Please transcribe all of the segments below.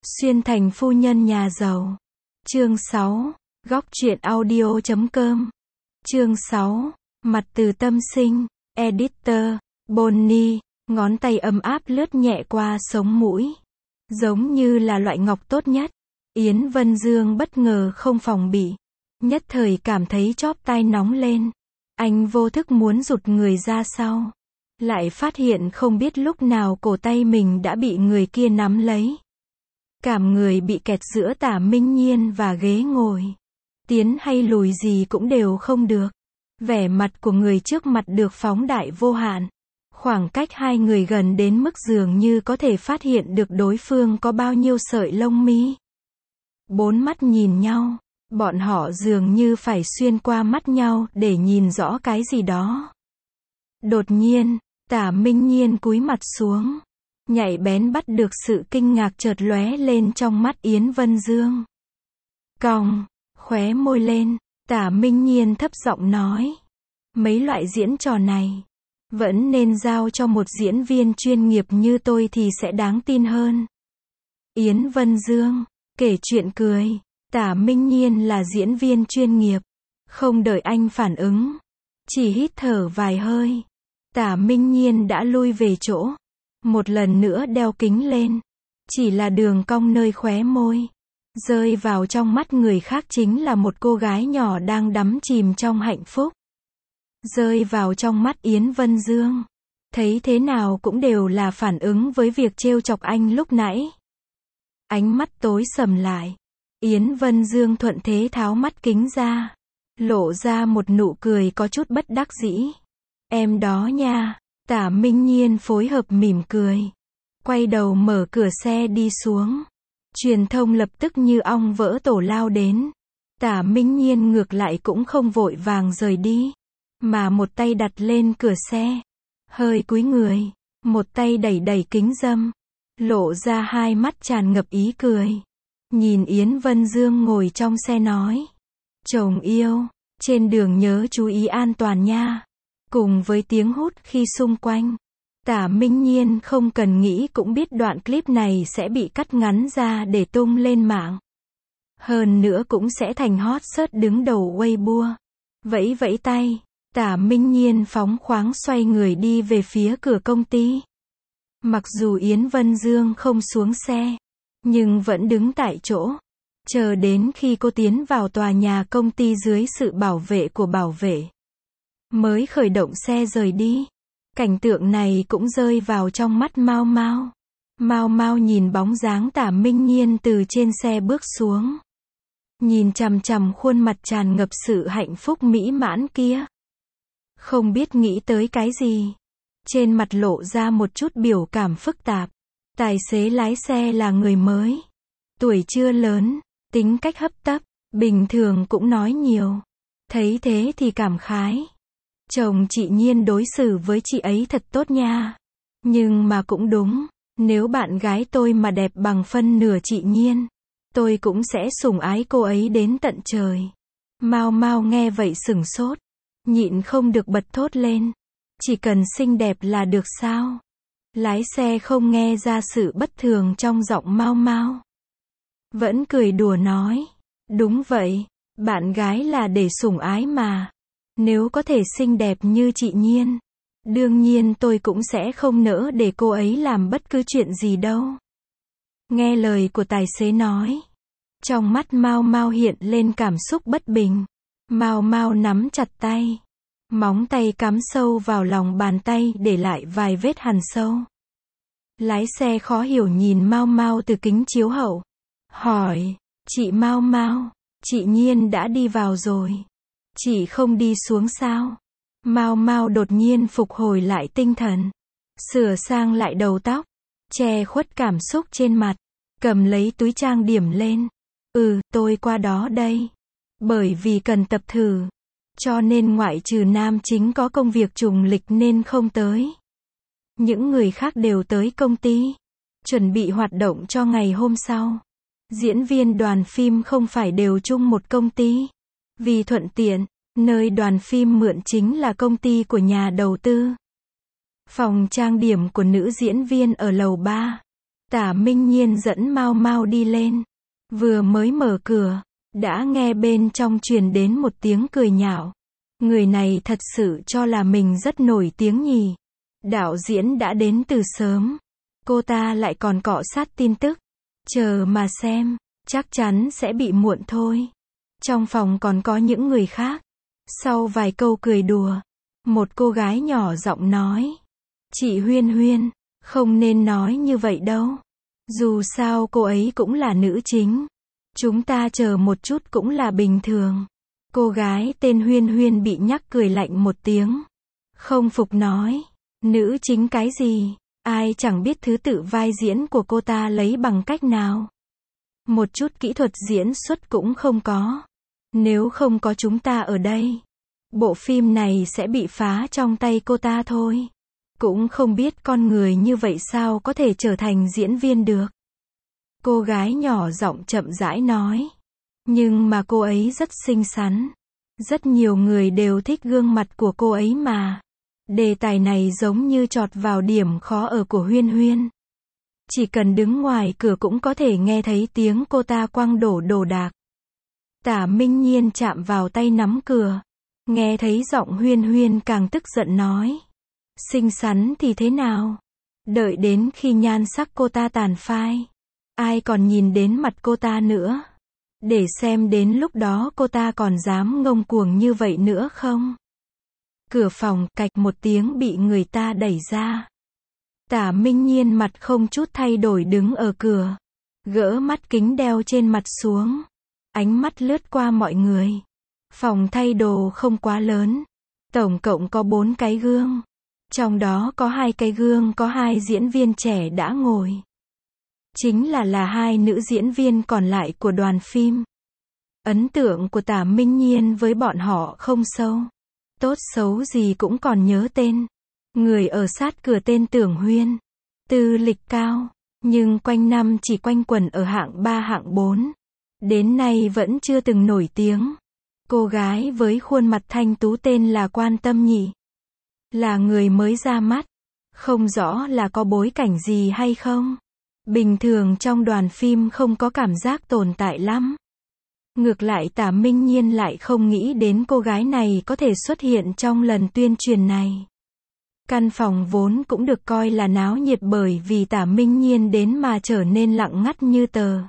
Xuyên thành phu nhân nhà giàu. Chương 6. Góc truyện audio.com. Chương 6. Mặt từ tâm sinh. Editor. Bonnie. Ngón tay ấm áp lướt nhẹ qua sống mũi. Giống như là loại ngọc tốt nhất. Yến Vân Dương bất ngờ không phòng bị. Nhất thời cảm thấy chóp tai nóng lên. Anh vô thức muốn rụt người ra sau. Lại phát hiện không biết lúc nào cổ tay mình đã bị người kia nắm lấy. Cảm người bị kẹt giữa Tả Minh Nhiên và ghế ngồi. Tiến hay lùi gì cũng đều không được. Vẻ mặt của người trước mặt được phóng đại vô hạn. Khoảng cách hai người gần đến mức dường như có thể phát hiện được đối phương có bao nhiêu sợi lông mi. Bốn mắt nhìn nhau, bọn họ dường như phải xuyên qua mắt nhau để nhìn rõ cái gì đó. Đột nhiên, Tả Minh Nhiên cúi mặt xuống. Nhạy bén bắt được sự kinh ngạc chợt lóe lên trong mắt Yến Vân Dương. Cong, khóe môi lên, Tả Minh Nhiên thấp giọng nói. Mấy loại diễn trò này, vẫn nên giao cho một diễn viên chuyên nghiệp như tôi thì sẽ đáng tin hơn. Yến Vân Dương, kể chuyện cười. Tả Minh Nhiên là diễn viên chuyên nghiệp. Không đợi anh phản ứng. Chỉ hít thở vài hơi. Tả Minh Nhiên đã lui về chỗ. Một lần nữa đeo kính lên. Chỉ là đường cong nơi khóe môi. Rơi vào trong mắt người khác chính là một cô gái nhỏ đang đắm chìm trong hạnh phúc. Rơi vào trong mắt Yến Vân Dương. Thấy thế nào cũng đều là phản ứng với việc trêu chọc anh lúc nãy. Ánh mắt tối sầm lại. Yến Vân Dương thuận thế tháo mắt kính ra. Lộ ra một nụ cười có chút bất đắc dĩ. Em đó nha. Tả Minh Nhiên phối hợp mỉm cười. Quay đầu mở cửa xe đi xuống. Truyền thông lập tức như ong vỡ tổ lao đến. Tả Minh Nhiên ngược lại cũng không vội vàng rời đi. Mà một tay đặt lên cửa xe. Hơi cúi người. Một tay đẩy đẩy kính râm. Lộ ra hai mắt tràn ngập ý cười. Nhìn Yến Vân Dương ngồi trong xe nói. Chồng yêu, trên đường nhớ chú ý an toàn nha. Cùng với tiếng hút khi xung quanh. Tả Minh Nhiên không cần nghĩ cũng biết đoạn clip này sẽ bị cắt ngắn ra để tung lên mạng. Hơn nữa cũng sẽ thành hot search đứng đầu Weibo. Vẫy vẫy tay, Tả Minh Nhiên phóng khoáng xoay người đi về phía cửa công ty. Mặc dù Yến Vân Dương không xuống xe, nhưng vẫn đứng tại chỗ. Chờ đến khi cô tiến vào tòa nhà công ty dưới sự bảo vệ của bảo vệ. Mới khởi động xe rời đi. Cảnh tượng này cũng rơi vào trong mắt Mao Mao. Mao Mao nhìn bóng dáng Tả Minh Nhiên từ trên xe bước xuống. Nhìn chằm chằm khuôn mặt tràn ngập sự hạnh phúc mỹ mãn kia. Không biết nghĩ tới cái gì. Trên mặt lộ ra một chút biểu cảm phức tạp. Tài xế lái xe là người mới. Tuổi chưa lớn, tính cách hấp tấp, bình thường cũng nói nhiều. Thấy thế thì cảm khái. Chồng chị Nhiên đối xử với chị ấy thật tốt nha. Nhưng mà cũng đúng, nếu bạn gái tôi mà đẹp bằng phân nửa chị Nhiên, tôi cũng sẽ sủng ái cô ấy đến tận trời. Mao Mao nghe vậy sửng sốt, nhịn không được bật thốt lên. Chỉ cần xinh đẹp là được sao? Lái xe không nghe ra sự bất thường trong giọng Mao Mao. Vẫn cười đùa nói. Đúng vậy, bạn gái là để sủng ái mà. Nếu có thể xinh đẹp như chị Nhiên, đương nhiên tôi cũng sẽ không nỡ để cô ấy làm bất cứ chuyện gì đâu. Nghe lời của tài xế nói. Trong mắt Mao Mao hiện lên cảm xúc bất bình. Mao Mao nắm chặt tay. Móng tay cắm sâu vào lòng bàn tay để lại vài vết hằn sâu. Lái xe khó hiểu nhìn Mao Mao từ kính chiếu hậu. Hỏi, chị Mao Mao, chị Nhiên đã đi vào rồi. Chị không đi xuống sao? Mao Mao đột nhiên phục hồi lại tinh thần. Sửa sang lại đầu tóc. Che khuất cảm xúc trên mặt. Cầm lấy túi trang điểm lên. Tôi qua đó đây. Bởi vì cần tập thử. Cho nên ngoại trừ nam chính có công việc trùng lịch nên không tới. Những người khác đều tới công ty. Chuẩn bị hoạt động cho ngày hôm sau. Diễn viên đoàn phim không phải đều chung một công ty. Vì thuận tiện, nơi đoàn phim mượn chính là công ty của nhà đầu tư. Phòng trang điểm của nữ diễn viên ở lầu 3. Tả Minh Nhiên dẫn Mao Mao đi lên. Vừa mới mở cửa, đã nghe bên trong truyền đến một tiếng cười nhạo. Người này thật sự cho là mình rất nổi tiếng nhỉ. Đạo diễn đã đến từ sớm. Cô ta lại còn cọ sát tin tức. Chờ mà xem, chắc chắn sẽ bị muộn thôi. Trong phòng còn có những người khác. Sau vài câu cười đùa, một cô gái nhỏ giọng nói. Chị Huyên Huyên, không nên nói như vậy đâu. Dù sao cô ấy cũng là nữ chính. Chúng ta chờ một chút cũng là bình thường. Cô gái tên Huyên Huyên bị nhắc cười lạnh một tiếng. Không phục nói. Nữ chính cái gì? Ai chẳng biết thứ tự vai diễn của cô ta lấy bằng cách nào. Một chút kỹ thuật diễn xuất cũng không có. Nếu không có chúng ta ở đây, bộ phim này sẽ bị phá trong tay cô ta thôi. Cũng không biết con người như vậy sao có thể trở thành diễn viên được. Cô gái nhỏ giọng chậm rãi nói. Nhưng mà cô ấy rất xinh xắn. Rất nhiều người đều thích gương mặt của cô ấy mà. Đề tài này giống như chọt vào điểm khó ở của Huyên Huyên. Chỉ cần đứng ngoài cửa cũng có thể nghe thấy tiếng cô ta quăng đổ đồ đạc. Tả Minh Nhiên chạm vào tay nắm cửa. Nghe thấy giọng Huyên Huyên càng tức giận nói. Xinh xắn thì thế nào? Đợi đến khi nhan sắc cô ta tàn phai, ai còn nhìn đến mặt cô ta nữa? Để xem đến lúc đó cô ta còn dám ngông cuồng như vậy nữa không? Cửa phòng cạch một tiếng bị người ta đẩy ra. Tả Minh Nhiên mặt không chút thay đổi đứng ở cửa. Gỡ mắt kính đeo trên mặt xuống. Ánh mắt lướt qua mọi người. Phòng thay đồ không quá lớn. Tổng cộng có 4 cái gương. Trong đó có 2 cái gương có 2 diễn viên trẻ đã ngồi. Chính là 2 nữ diễn viên còn lại của đoàn phim. Ấn tượng của Tả Minh Nhiên với bọn họ không sâu. Tốt xấu gì cũng còn nhớ tên. Người ở sát cửa tên Tưởng Huyên. Tư lịch cao, nhưng quanh năm chỉ quanh quẩn ở hạng 3 hạng 4. Đến nay vẫn chưa từng nổi tiếng. Cô gái với khuôn mặt thanh tú tên là Quan Tâm Nhị. Là người mới ra mắt. Không rõ là có bối cảnh gì hay không. Bình thường trong đoàn phim không có cảm giác tồn tại lắm. Ngược lại Tả Minh Nhiên lại không nghĩ đến cô gái này có thể xuất hiện trong lần tuyên truyền này. Căn phòng vốn cũng được coi là náo nhiệt bởi vì Tả Minh Nhiên đến mà trở nên lặng ngắt như tờ.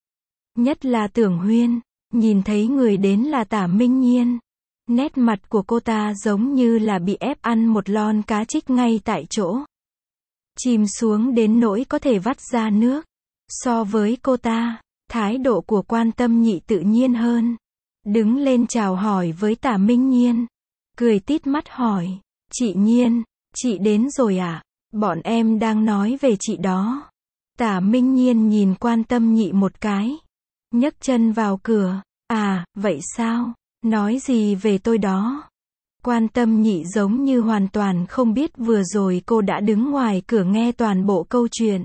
Nhất là Tưởng Huyên, nhìn thấy người đến là Tả Minh Nhiên. Nét mặt của cô ta giống như là bị ép ăn một lon cá trích ngay tại chỗ. Chìm xuống đến nỗi có thể vắt ra nước. So với cô ta, thái độ của Quan Tâm Nhị tự nhiên hơn. Đứng lên chào hỏi với Tả Minh Nhiên. Cười tít mắt hỏi. Chị Nhiên, chị đến rồi à? Bọn em đang nói về chị đó. Tả Minh Nhiên nhìn Quan Tâm Nhị một cái. Nhấc chân vào cửa. À, vậy sao? Nói gì về tôi đó? Quan Tâm Nhị giống như hoàn toàn không biết vừa rồi cô đã đứng ngoài cửa nghe toàn bộ câu chuyện.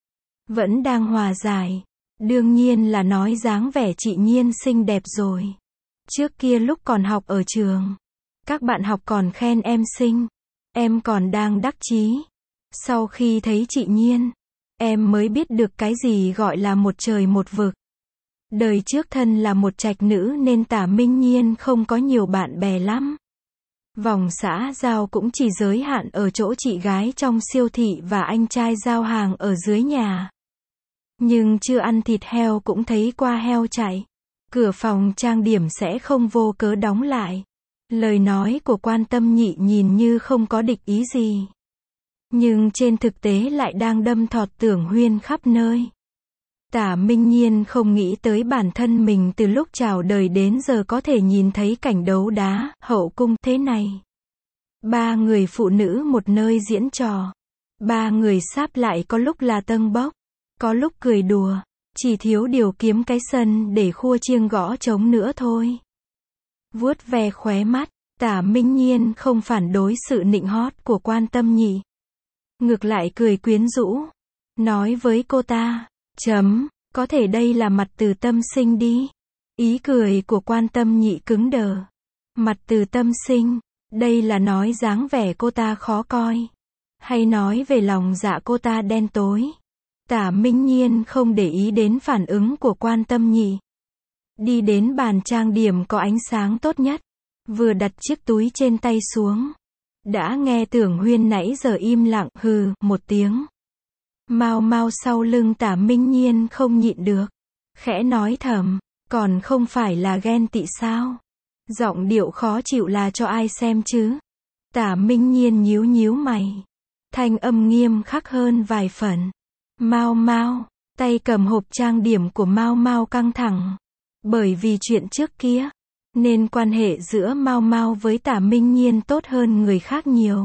Vẫn đang hòa giải. Đương nhiên là nói dáng vẻ chị Nhiên xinh đẹp rồi. Trước kia lúc còn học ở trường, các bạn học còn khen em xinh. Em còn đang đắc chí. Sau khi thấy chị Nhiên, em mới biết được cái gì gọi là một trời một vực. Đời trước thân là một trạch nữ nên Tả Minh Nhiên không có nhiều bạn bè lắm. Vòng xã giao cũng chỉ giới hạn ở chỗ chị gái trong siêu thị và anh trai giao hàng ở dưới nhà. Nhưng chưa ăn thịt heo cũng thấy qua heo chạy. Cửa phòng trang điểm sẽ không vô cớ đóng lại. Lời nói của Quan Tâm Nhị nhìn như không có địch ý gì. Nhưng trên thực tế lại đang đâm thọt Tưởng Huyên khắp nơi. Tả Minh Nhiên không nghĩ tới bản thân mình từ lúc chào đời đến giờ có thể nhìn thấy cảnh đấu đá, hậu cung thế này. 3 người phụ nữ một nơi diễn trò. 3 người sáp lại có lúc là tâng bốc, có lúc cười đùa, chỉ thiếu điều kiếm cái sân để khua chiêng gõ trống nữa thôi. Vuốt ve khóe mắt, Tả Minh Nhiên không phản đối sự nịnh hót của Quan Tâm Nhị. Ngược lại cười quyến rũ, nói với cô ta, có thể đây là mặt từ tâm sinh đi. Ý cười của Quan Tâm Nhị cứng đờ. Mặt từ tâm sinh, đây là nói dáng vẻ cô ta khó coi. Hay nói về lòng dạ cô ta đen tối. Tả Minh Nhiên không để ý đến phản ứng của Quan Tâm Nhị. Đi đến bàn trang điểm có ánh sáng tốt nhất. Vừa đặt chiếc túi trên tay xuống. Đã nghe Tưởng Huyên nãy giờ im lặng hừ một tiếng. Mau mau sau lưng Tả Minh Nhiên không nhịn được. Khẽ nói thầm, còn không phải là ghen tị sao? Giọng điệu khó chịu là cho ai xem chứ? Tả Minh Nhiên nhíu nhíu mày. Thanh âm nghiêm khắc hơn vài phần. Mau mau, tay cầm hộp trang điểm của Mau Mau căng thẳng. Bởi vì chuyện trước kia, nên quan hệ giữa Mau Mau với Tả Minh Nhiên tốt hơn người khác nhiều.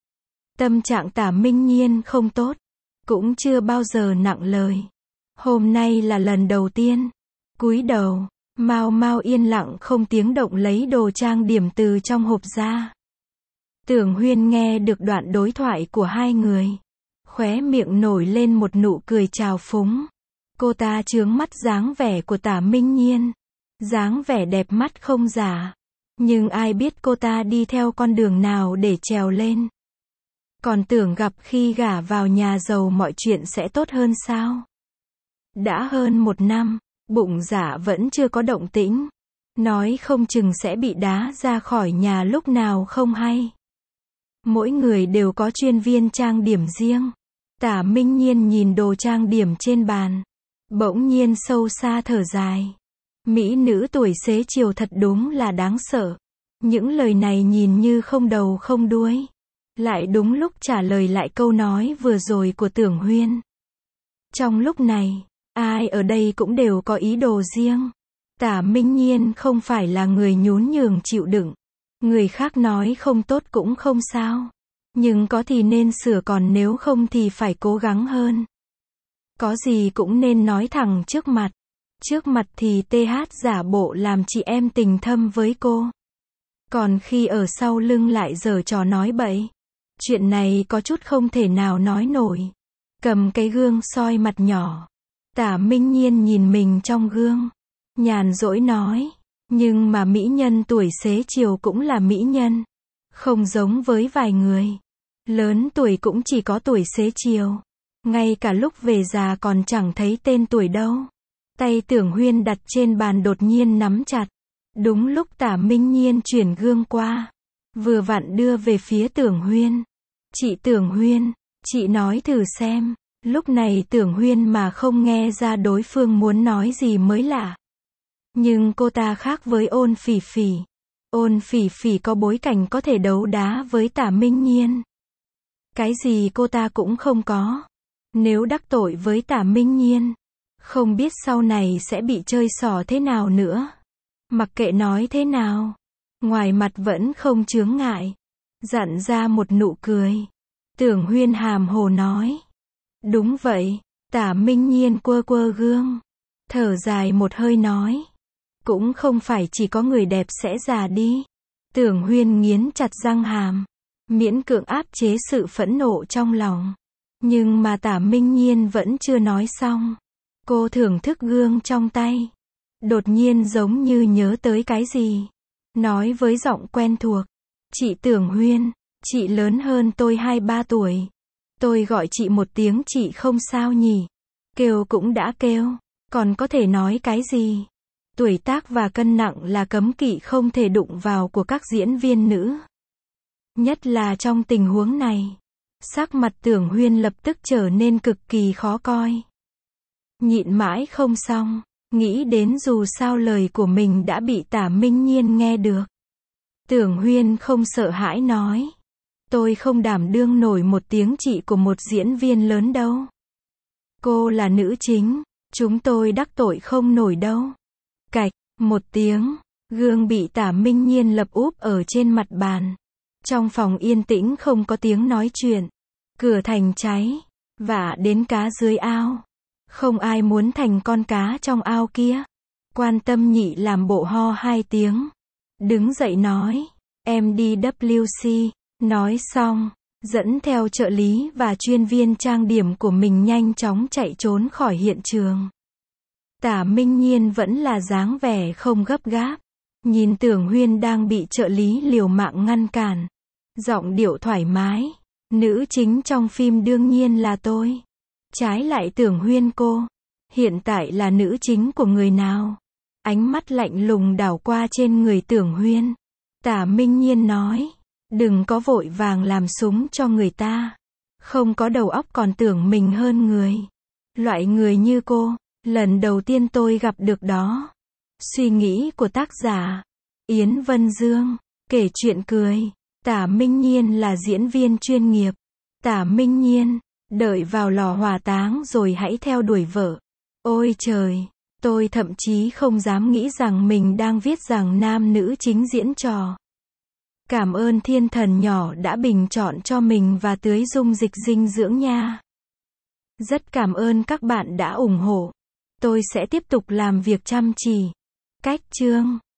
Tâm trạng Tả Minh Nhiên không tốt, cũng chưa bao giờ nặng lời. Hôm nay là lần đầu tiên, cúi đầu, Mau Mau yên lặng không tiếng động lấy đồ trang điểm từ trong hộp ra. Tưởng Huyên nghe được đoạn đối thoại của hai người. Khóe miệng nổi lên một nụ cười trào phúng. Cô ta chướng mắt dáng vẻ của Tả Minh Nhiên. Dáng vẻ đẹp mắt không giả. Nhưng ai biết cô ta đi theo con đường nào để trèo lên. Còn tưởng gặp khi gả vào nhà giàu mọi chuyện sẽ tốt hơn sao? Đã hơn 1 năm, bụng dạ vẫn chưa có động tĩnh. Nói không chừng sẽ bị đá ra khỏi nhà lúc nào không hay. Mỗi người đều có chuyên viên trang điểm riêng. Tả Minh Nhiên nhìn đồ trang điểm trên bàn. Bỗng nhiên sâu xa thở dài. Mỹ nữ tuổi xế chiều thật đúng là đáng sợ. Những lời này nhìn như không đầu không đuôi. Lại đúng lúc trả lời lại câu nói vừa rồi của Tưởng Huyên. Trong lúc này, ai ở đây cũng đều có ý đồ riêng. Tả Minh Nhiên không phải là người nhún nhường chịu đựng. Người khác nói không tốt cũng không sao. Nhưng có thì nên sửa, còn nếu không thì phải cố gắng hơn. Có gì cũng nên nói thẳng trước mặt. Trước mặt thì TH giả bộ làm chị em tình thâm với cô. Còn khi ở sau lưng lại giở trò nói bậy. Chuyện này có chút không thể nào nói nổi. Cầm cái gương soi mặt nhỏ. Tả Minh Nhiên nhìn mình trong gương. Nhàn rỗi nói. Nhưng mà mỹ nhân tuổi xế chiều cũng là mỹ nhân. Không giống với vài người. Lớn tuổi cũng chỉ có tuổi xế chiều. Ngay cả lúc về già còn chẳng thấy tên tuổi đâu. Tay Tưởng Huyên đặt trên bàn đột nhiên nắm chặt. Đúng lúc Tả Minh Nhiên chuyển gương qua. Vừa vặn đưa về phía Tưởng Huyên. Chị Tưởng Huyên, chị nói thử xem. Lúc này Tưởng Huyên mà không nghe ra đối phương muốn nói gì mới lạ. Nhưng cô ta khác với Ôn Phỉ Phỉ. Ôn Phỉ Phỉ có bối cảnh có thể đấu đá với Tả Minh Nhiên. Cái gì cô ta cũng không có. Nếu đắc tội với Tả Minh Nhiên, không biết sau này sẽ bị chơi xỏ thế nào nữa. Mặc kệ nói thế nào, ngoài mặt vẫn không chướng ngại. Dặn ra một nụ cười. Tưởng Huyên hàm hồ nói. Đúng vậy. Tả Minh Nhiên quơ quơ gương. Thở dài một hơi nói. Cũng không phải chỉ có người đẹp sẽ già đi. Tưởng Huyên nghiến chặt răng hàm. Miễn cưỡng áp chế sự phẫn nộ trong lòng. Nhưng mà Tả Minh Nhiên vẫn chưa nói xong. Cô thưởng thức gương trong tay. Đột nhiên giống như nhớ tới cái gì. Nói với giọng quen thuộc. Chị Tưởng Huyên, chị lớn hơn tôi 2-3 tuổi. Tôi gọi chị một tiếng chị không sao nhỉ. Kêu cũng đã kêu. Còn có thể nói cái gì. Tuổi tác và cân nặng là cấm kỵ không thể đụng vào của các diễn viên nữ. Nhất là trong tình huống này. Sắc mặt Tưởng Huyên lập tức trở nên cực kỳ khó coi. Nhịn mãi không xong. Nghĩ đến dù sao lời của mình đã bị Tả Minh Nhiên nghe được. Tưởng Huyên không sợ hãi nói. Tôi không đảm đương nổi một tiếng chị của một diễn viên lớn đâu. Cô là nữ chính. Chúng tôi đắc tội không nổi đâu. Cạch, một tiếng. Gương bị Tả Minh Nhiên lập úp ở trên mặt bàn. Trong phòng yên tĩnh không có tiếng nói chuyện. Cửa thành cháy. Vả đến cá dưới ao. Không ai muốn thành con cá trong ao kia. Quan Tâm Nhị làm bộ ho 2 tiếng. Đứng dậy nói. Em đi WC. Nói xong. Dẫn theo trợ lý và chuyên viên trang điểm của mình nhanh chóng chạy trốn khỏi hiện trường. Tả Minh Nhiên vẫn là dáng vẻ không gấp gáp. Nhìn Tưởng Huyên đang bị trợ lý liều mạng ngăn cản. Giọng điệu thoải mái. Nữ chính trong phim đương nhiên là tôi. Trái lại Tưởng Huyên cô, hiện tại là nữ chính của người nào? Ánh mắt lạnh lùng đảo qua trên người Tưởng Huyên. Tả Minh Nhiên nói, đừng có vội vàng làm súng cho người ta. Không có đầu óc còn tưởng mình hơn người. Loại người như cô, lần đầu tiên tôi gặp được đó. Suy nghĩ của tác giả Yến Vân Dương, kể chuyện cười. Tả Minh Nhiên là diễn viên chuyên nghiệp. Tả Minh Nhiên, đợi vào lò hỏa táng rồi hãy theo đuổi vợ. Ôi trời, tôi thậm chí không dám nghĩ rằng mình đang viết rằng nam nữ chính diễn trò. Cảm ơn thiên thần nhỏ đã bình chọn cho mình và tưới dung dịch dinh dưỡng nha. Rất cảm ơn các bạn đã ủng hộ. Tôi sẽ tiếp tục làm việc chăm chỉ. Cách chương